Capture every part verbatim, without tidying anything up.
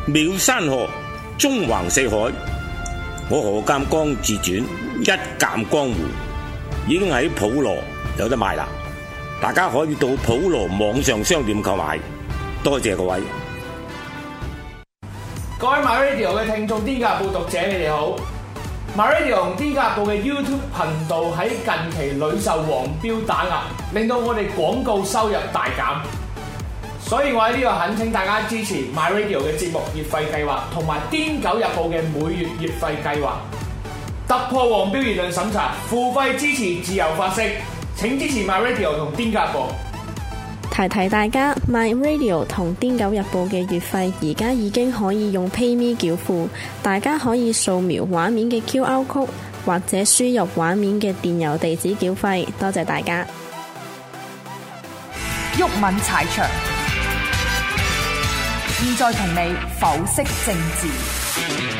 妙山河，縱橫四海。我何鑑江自傳一鑑江湖已經喺普羅有得賣啦，大家可以到普羅網上商店購買。多謝各位。 各位 MyRadio 嘅聽眾，《癲狗日報》讀者，你哋好。MyRadio 同《癲狗日報》嘅 YouTube 頻道喺近期屢受黃標打壓，令到我哋廣告收入大減。所以我喺呢度懇請大家支持 MyRadio 嘅節目月費計劃，同埋《癲狗日報》嘅每月月費計劃。突破黃標言論審查，付費支持自由發聲。請支持 MyRadio 同《癲狗日報》。 提提大家 ，MyRadio 同《癲狗日報》嘅月費而家已經可以用 PayMe 繳付，大家可以掃描畫面嘅 Q R code 或者輸入畫面嘅電郵地址繳費。多謝大家。 毓民踩場，現在同你剖析政治。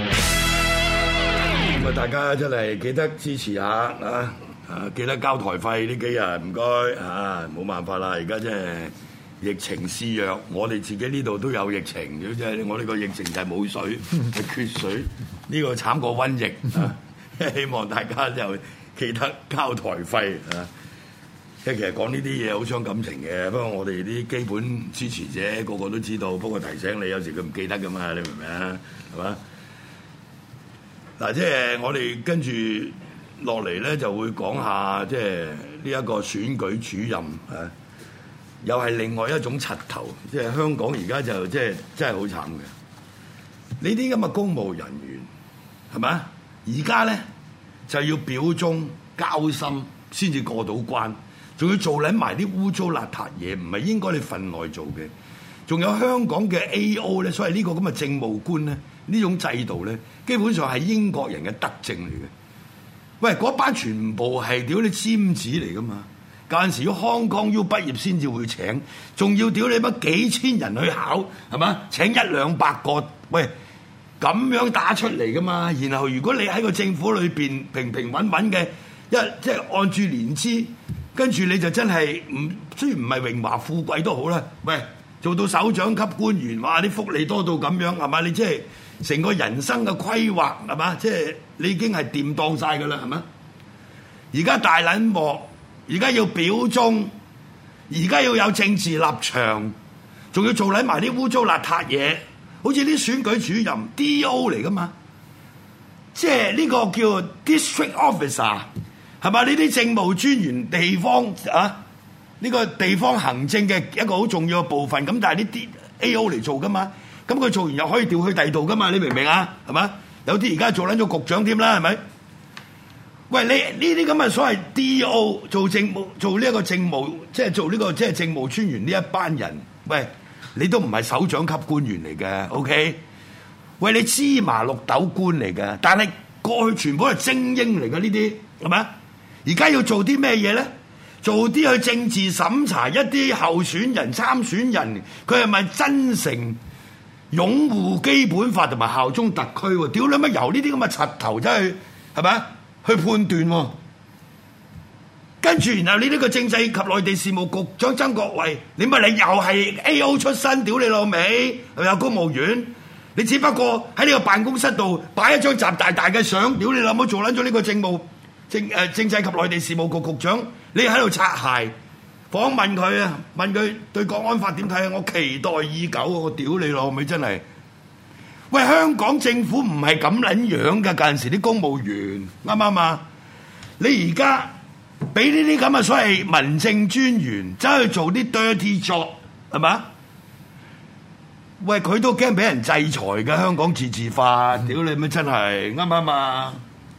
咁啊，大家真係記得支持下啊！啊，記得交台費呢幾日，唔該啊！冇辦法啦，而家真係疫情肆虐，我哋自己呢度都有疫情，如果真係我呢個疫情就係冇水，係缺水，呢、這個慘過瘟疫啊！希望大家就記得交台費啊！即係其實講呢啲嘢好傷感情嘅，不過我哋啲基本支持者個個都知道，不過提醒你有時佢唔記得噶嘛，你明唔明啊？係嘛？嗱，即係我哋跟住落嚟咧，就會講下即係呢一個選舉主任啊，又係另外一種柒頭，即係香港而家就即係真係好慘嘅。呢啲咁嘅公務人員係咪？而家咧就要表忠交心先至過到關。仲要做撚埋啲污糟邋遢嘢，唔係應該你份內做嘅。仲有香港嘅 A O 咧，所謂呢個咁嘅政務官咧，呢種制度咧，基本上係英國人嘅德政嚟嘅。喂，嗰班全部係屌你尖子嚟噶嘛？嗰陣時要 Hong Kong U 畢業先至會請，仲要屌你乜幾千人去考係嘛？請一兩百個，喂咁樣打出嚟噶嘛？然後如果你喺個政府裏邊平平穩穩嘅，一即係按住年資。跟住你就真係唔，雖然唔係榮華富貴都好啦，喂，做到首長級官員，哇！啲福利多到咁樣係嘛？你即係成個人生嘅規劃係嘛？即係你已經係掂當晒㗎啦係嘛？而家大撚鑊，而家要表忠，而家要有政治立場，仲要做撚埋啲污糟邋遢嘢，好似啲選舉主任 D O 嚟㗎嘛？即係呢個叫 District Officer。係嘛？呢啲政務專員地方啊，呢、這個地方行政嘅一個好重要嘅部分。咁但係呢啲 A O 嚟做噶嘛？咁佢做完又可以調去第二度噶嘛？你明唔明啊？係嘛？有啲而家做撚咗局長添啦，係咪？喂，你呢啲咁嘅所謂 D O 做政務，做呢一個政務，即係做呢、這個即係政務專員呢一班人，喂，你都唔係首長級官員嚟嘅 ，OK？喂，你芝麻綠豆官嚟嘅，但係過去全部係精英嚟嘅呢啲，係咪？而家要做啲咩嘢咧？做啲去政治審查一啲候選人、參選人，佢係咪真誠擁護基本法同埋效忠特區喎？屌你乜由呢啲咁嘅柒頭走去係咪去判斷喎？跟住然後你呢個政制及內地事務局長曾國衛，你咪你又係 A O 出身，屌你老味，又有公務員，你只不過喺呢個辦公室度擺一張習大大嘅相，屌你老母做撚咗呢個政務。政誒政制及內地事務局局長，你喺度擦鞋訪問佢啊？問佢對國安法點睇啊？我期待已久啊！我屌你老味真係，喂，香港政府唔係咁撚樣㗎，嗰陣時啲公務員啱唔啱啊？你而家俾呢啲咁嘅所謂民政專員走去做啲 dirty job 係嘛？喂，佢都驚俾人制裁㗎，香港自治法，屌你咪真係啱唔啱啊？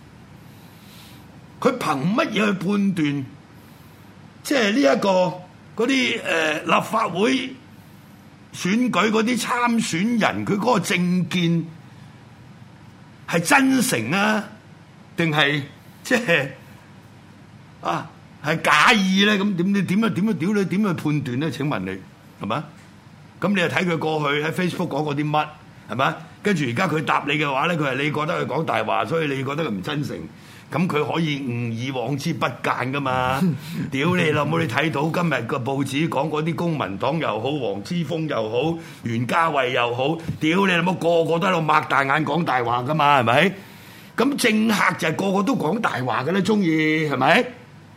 佢憑乜嘢去判斷？即係呢一個嗰啲誒立法會選舉嗰啲參選人，佢嗰個政見係真誠啊，定係即係啊係假意咧？咁點你點樣點樣屌你點去判斷咧？請問你係咪？咁你又睇佢過去喺 Facebook 講過啲乜係咪？跟住而家佢答你嘅話咧，佢係你覺得佢講大話，所以你覺得佢唔真誠。 咁佢可以誤以往之不諫噶嘛？屌你老母！你睇到今日個報紙講嗰啲公民黨又好，黃之鋒又好，袁家慧又好，屌你老母個個都喺度擘大眼講大話噶嘛？係咪？咁政客就係個個都講大話嘅咧，中意係咪？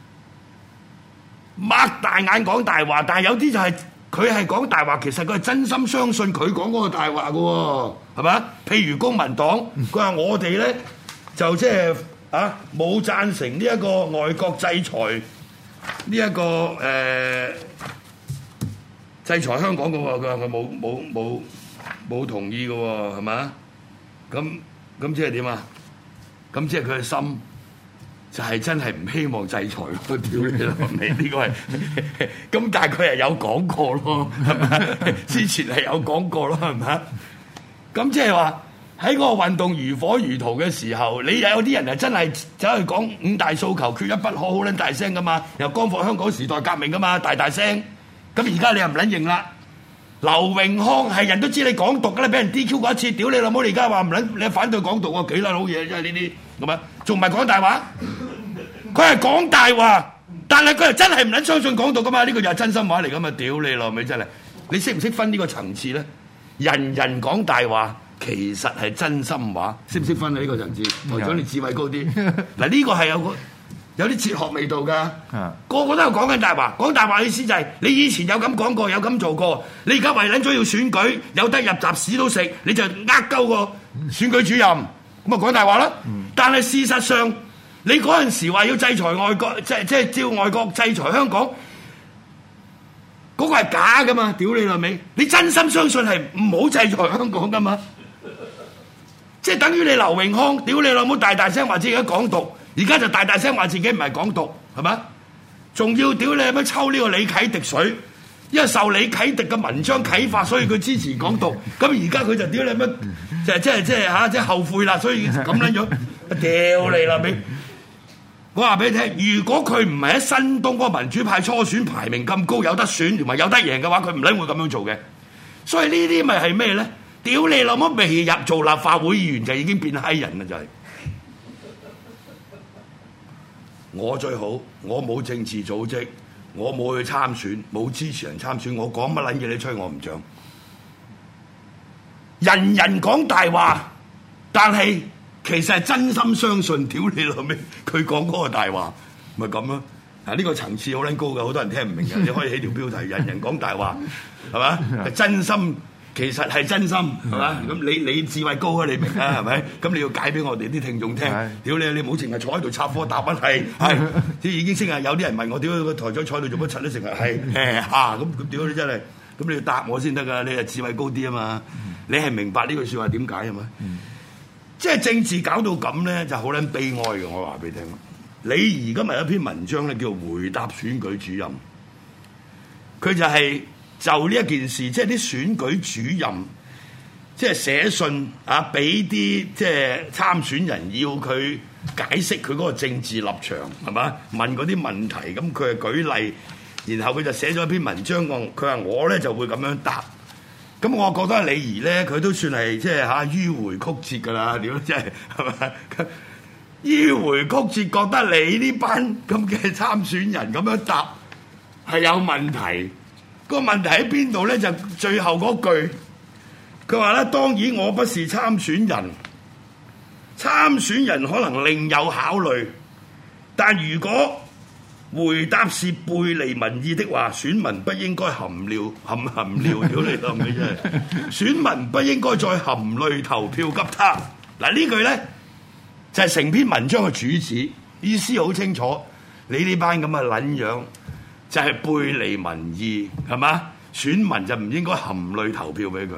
擘大眼講大話，但係有啲就係佢係講大話，其實佢係真心相信佢講嗰個大話嘅喎，係咪？譬如公民黨，佢話我哋咧就即係啊冇贊成呢一個外國制裁呢一個誒制裁香港嘅喎，佢話佢冇冇冇冇同意嘅喎，係咪？咁咁即係點啊？咁即係佢嘅心就係真係唔希望制裁咯，屌你老味！呢個係咁，但係佢係有講過咯，係咪？之前係有講過咯，係咪？咁即係話喺嗰個運動如火如荼嘅時候，你有啲人係真係走去講五大訴求缺一不可，好撚大聲噶嘛，又光復香港時代革命噶嘛，大大聲。咁而家你又唔撚認啦？劉榮康係人都知你港獨㗎啦，俾人 D Q 過一次，屌你老母！你而家話唔撚，你反對港獨喎，幾撚好嘢？真係呢啲咁啊，仲唔係講大話？佢係講大話，但係佢係真係唔撚相信港獨㗎嘛？呢個就係真心話嚟㗎嘛！屌你老味真係，你識唔識分呢個層次咧？人人講大話，其實係真心話，識唔識分啊？呢個層次，台長你智慧高啲。嗱呢個係有個。有啲哲學味道㗎，個個都係講緊大話，講大話意思就係、是、你以前有咁講過，有咁做過，你而家為撚咗要選舉，有得入閘屎都食，你就呃鳩個選舉主任，咁啊講大話啦。嗯、但係事實上，你嗰陣時話要制裁外國，即係即係照外國制裁香港，嗰、那個係假㗎嘛？屌你老味，你真心相信係唔好制裁香港㗎嘛？即係等於你劉榮康，屌你老母大大聲話自己港獨。而家就大大聲話自己唔係港獨，係嘛？仲要屌你乜抽呢個李啟迪水，因為受李啟迪嘅文章啟發，所以佢支持港獨。咁而家佢就屌你乜，就係即係即係嚇，即係後悔啦，所以咁撚樣屌你啦！俾我話俾你聽，如果佢唔係喺新東嗰個民主派初選排名咁高，有得選同埋有得贏嘅話，佢唔撚會咁樣做嘅。所以呢啲咪係咩咧？屌你老母未入做立法會議員就已經變閪人啦，就係。我最好，我冇政治組織，我冇去參選，冇支持人參選，我講乜撚嘢你吹我唔漲。人人講大話，但係其實係真心相信，屌你老味，佢講嗰個大話，咪咁咯。嗱呢個層次好撚高嘅，好多人聽唔明嘅，你可以起條標題，人人講大話，係嘛？係真心。其實係真心係嘛？咁你你智慧高啊，你明啊係咪？咁你要解俾我哋啲聽眾聽。屌你你唔好淨係坐喺度插科答問係係，即係已經識啊！有啲人問我，屌個台長坐喺度做乜柒都成日係誒嚇咁咁屌你真係，咁你要答我先得㗎。你係智慧高啲啊嘛，你係明白呢句説話點解係咪？即係政治搞到咁咧，就好撚悲哀嘅。我話俾你聽，你而家咪有一篇文章咧，叫回答選舉主任，佢就係。就呢一件事，即係啲選舉主任，即係寫信啊，俾啲即係參選人要佢解釋佢嗰個政治立場，係嘛？問嗰啲問題，咁佢係舉例，然後佢就寫咗一篇文章講，佢話我咧就會咁樣答。咁我覺得李儀咧，佢都算係即係嚇迂迴曲折㗎啦，點即係係咪？迂迴曲折，覺得你呢班咁嘅參選人咁樣答係有問題。個問題喺邊度咧？就最後嗰句，佢話咧：當然我不是參選人，參選人可能另有考慮，但如果回答是背離民意的話，選民不應該含淚含含淚屌你老味真係，選民不應該再含淚投票給他。嗱呢句咧就係、是、成篇文章嘅主旨，意思好清楚。你呢班咁嘅撚樣。就係背離民意，係嘛？選民就唔應該含淚投票俾佢。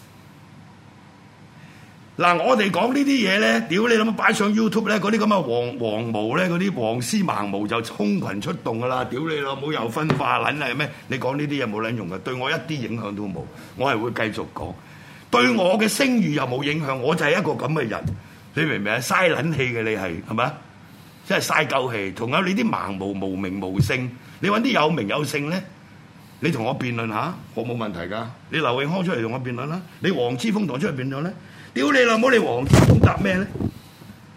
嗱，我哋講呢啲嘢咧，屌你諗乜擺上 YouTube 咧？嗰啲咁嘅黃黃毛咧，嗰啲黃絲盲毛就空群出動噶啦！屌你老母又分化撚係咩？你講呢啲嘢冇撚用嘅，對我一啲影響都冇。我係會繼續講，對我嘅聲譽又冇影響。我就係一個咁嘅人，你明唔明啊？嘥撚氣嘅你係係咪？真係嘥鳩氣。同有你啲盲毛無名無姓。你揾啲有名有姓咧，你同我辯論下，我冇問題㗎。你劉永康出嚟同我辯論啦，你黃之鋒同我出嚟辯論咧，屌你老母！你黃之鋒答咩咧？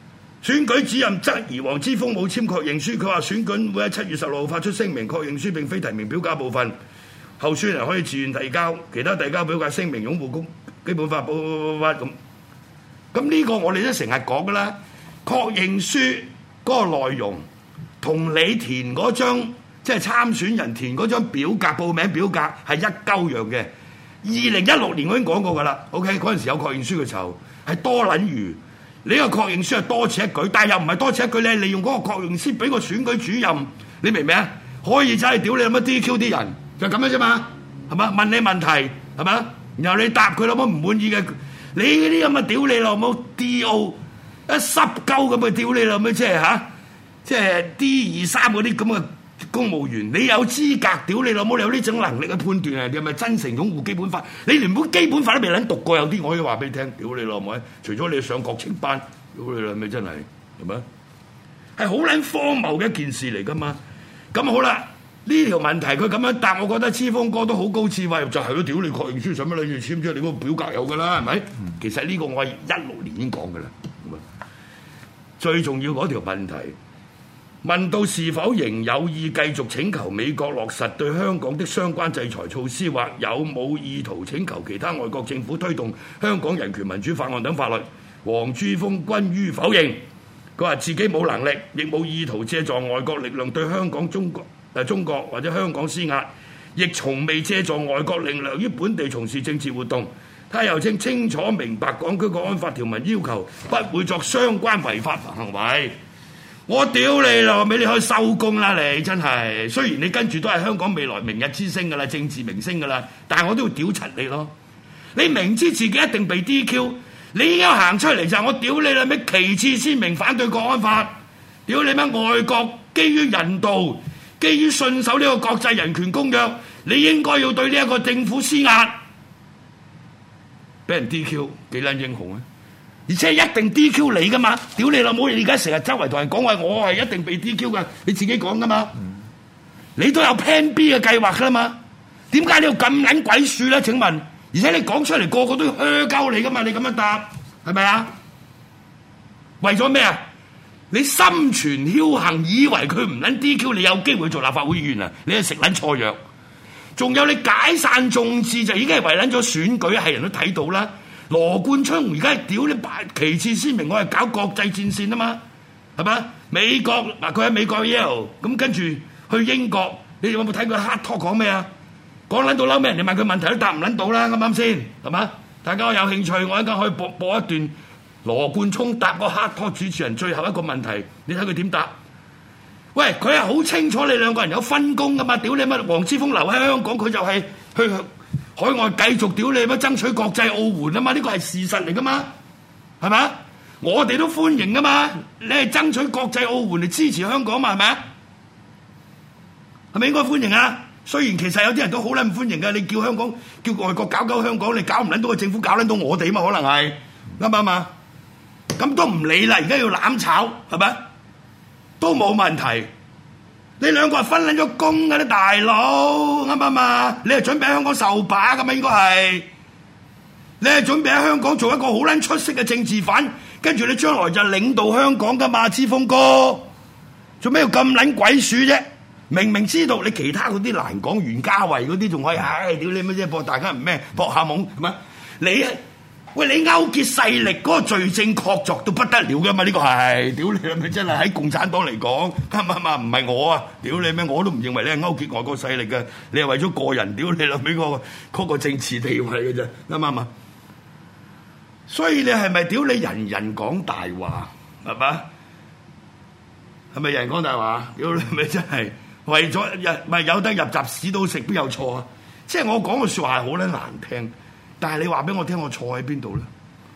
選舉主任質疑黃之鋒冇簽確認書，佢話選舉會喺七月十六號發出聲明確認書，並非提名表格部分，候選人可以自願提交，其他遞交表格聲明擁護公基本法，咁。咁呢個我哋都成日講噶啦，確認書嗰個內容同你填嗰張即係參選人填嗰張表格報名表格係一鳩樣嘅。二零一六年我已經講過噶啦 ，OK 嗰陣時有確認書嘅時候係多撚餘，你個確認書係多此一舉，但係又唔係多此一舉咧，利用嗰個確認書俾個選舉主任，你明唔明啊？可以走去屌你有乜 D Q 啲人，就咁樣啫嘛，係嘛？問你問題係嘛？然後你答佢老母唔滿意嘅。你嗰啲咁嘅屌你老母 D O 一濕鳩咁嘅屌你老母，即係嚇，即係 D 二三嗰啲咁嘅公務員，你有資格屌你老母，你有呢種能力去判斷人哋係咪真誠擁護基本法？你連本基本法都未撚讀過，有啲我可以話俾你聽，屌你老母！除咗你上國情班，屌你老母真係係咪？係好撚荒謬嘅一件事嚟噶嘛？咁好啦。呢條問題佢咁樣答，我覺得黐鋒哥都好高智慧，就係咯，屌你確認書使乜你要簽啫？你嗰個表格有噶啦，係咪？嗯、其實呢個我係一六年已經講噶啦。最重要嗰條問題，問到是否仍有意繼續請求美國落實對香港的相關制裁措施，或有冇意圖請求其他外國政府推動香港人權民主法案等法律，黃之鋒均予否認。佢話自己冇能力，亦冇意圖借助外國力量對香港、中國。誒中國或者香港施壓，亦從未借助外國力量於本地從事政治活動。他又稱清楚明白港區國安法條文要求不會作相關違法行為。我屌你咯，俾你可以收工啦！你真係，雖然你跟住都係香港未來明日之星噶啦，政治明星噶啦，但係我都會屌柒你咯。你明知自己一定被 D Q， 你應該行出嚟就係我屌你啦！咩旗幟鮮明反對國安法，屌你咩外國基於人道。基於信守呢個國際人權公約，你應該要對呢一個政府施壓，俾人 D Q 幾撚英雄啊！而且一定 D Q 你噶嘛，屌你老母！你而家成日周圍同人講話，我係一定被 D Q 噶，你自己講噶嘛？嗯、你都有 Plan B 嘅計劃噶啦嘛？點解你要咁撚鬼鼠咧？請問，而且你講出嚟個個都要噓鳩你噶嘛？你咁樣答係咪啊？為咗咩啊？你心存僥倖，以為佢唔撚 D Q，你有機會做立法會議員啊？你係食撚錯藥。仲有你解散眾志就已經係為撚咗選舉，係人都睇到啦。羅冠聰而家係屌你擺旗幟鮮明，我係搞國際戰線啊嘛，係咪？美國嗱，佢喺美國 Yale， 咁跟住去英國，你哋有冇睇佢黑拖講咩啊？講撚到嬲咩？人哋問佢問題都答唔撚到啦，啱唔啱先？係嘛？大家有興趣，我一陣可以播播一段。羅冠聰答個黑拖主持人最後一個問題，你睇佢點答？喂，佢係好清楚你兩個人有分工噶嘛？屌你乜？黃之鋒留喺香港，佢就係去海外繼續屌你乜爭取國際奧援啊嘛？呢個係事實嚟噶嘛？係咪？我哋都歡迎噶嘛？你係爭取國際奧援嚟支持香港嘛？係咪啊？係咪應該歡迎啊？雖然其實有啲人都好撚唔歡迎嘅，你叫香港叫外國搞搞香港，你搞唔撚到個政府，搞撚到我哋嘛？可能係啱唔啱啊？咁都唔理啦，而家要攬炒係咪？都冇問題。你兩個係分撚咗工嘅啲大佬，啱唔啱啊？你係準備喺香港受把㗎嘛？應該係你係準備喺香港做一個好撚出色嘅政治犯，跟住你將來就領導香港㗎嘛？之鋒哥做咩要咁撚鬼鼠啫？明明知道你其他嗰啲難講，袁家維嗰啲仲可以，唉屌你乜啫？博大家唔咩博下懵係咪？你喂，你勾結勢力嗰個罪證確鑿到不得了噶嘛？呢、這個係屌你係咪真係喺共產黨嚟講啱唔啱啊？唔係我啊，屌你咩？我都唔認為你係勾結外國勢力嘅，你係為咗個人屌你啦，俾、那個嗰、那個政治地位嘅啫，啱唔啱啊？所以你係咪屌你人人講大話係嘛？係咪人人講大話？屌你咪真係為咗入咪有得入閘屎都食，邊有錯啊？即係我講嘅説話係好撚難聽。但係你話俾我聽，我錯喺邊度咧？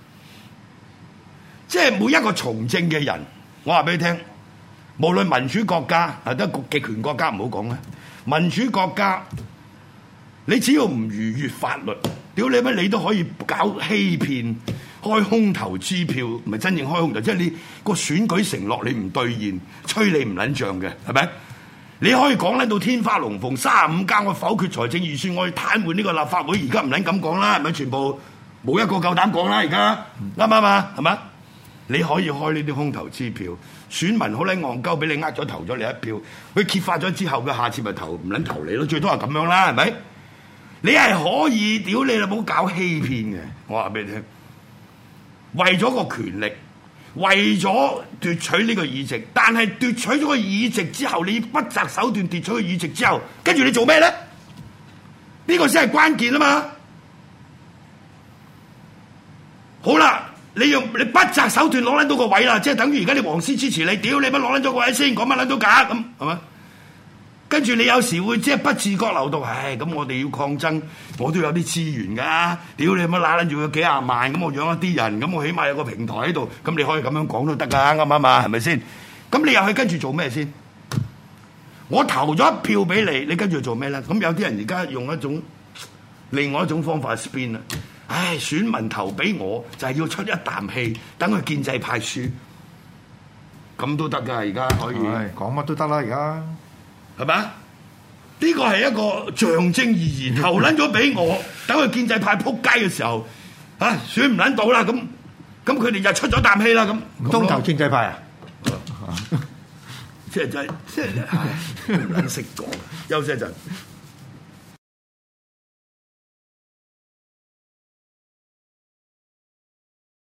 即係每一個從政嘅人，我話俾你聽，無論民主國家啊，得極權國家唔好講啦。民主國家，你只要唔逾越法律，屌你乜你都可以搞欺騙、開空頭支票，唔係真正開空頭，即係你個選舉承諾你唔兌現，吹你唔撚脹嘅，係咪？你可以講咧到天花龍鳳，三十五間我否決財政預算，我去癱瘓呢個立法會，而家唔撚咁講啦，係咪？全部冇一個夠膽講啦，而家啱唔啱啊？係咪？ 你可以開呢啲空頭支票，選民好撚戇鳩，俾你呃咗投咗你一票，佢揭發咗之後，佢下次咪投唔撚投你咯，最多係咁樣啦，係咪？你係可以屌你啦，冇搞欺騙嘅，我話俾你聽，為咗個權力，為咗奪取呢個議席，但係奪取咗個議席之後，你不擇手段奪取個議席之後，跟住你做咩咧？呢個先係關鍵啊嘛！好啦，你用你不擇手段攞撚到個位啦，即係等於而家你黃絲支持你，屌你乜攞撚咗個位先，講乜撚到假咁係嘛？跟住你有時會即係不自覺流到，唉咁我哋要抗爭，我都有啲資源㗎，屌你乜揦撚住佢幾廿萬，咁我養一啲人，咁我起碼有個平台喺度，咁你可以咁樣講都得㗎，啱唔啱啊？係咪先？咁你又去跟住做咩先？我投咗一票俾你，你跟住做咩咧？咁有啲人而家用一種另外一種方法 spin 啦，唉，選民投俾我就係要出一啖氣，等佢建制派輸，咁都得㗎，而家可以講乜都得啦，而家。 係咪？呢個係一個象徵意義，投撚咗俾我，等佢建制派撲街嘅時候，嚇、啊、選唔撚到啦，咁咁佢哋就出咗啖氣啦，咁都投建制派啊？ 即係就係即係唔撚識講，休息一陣。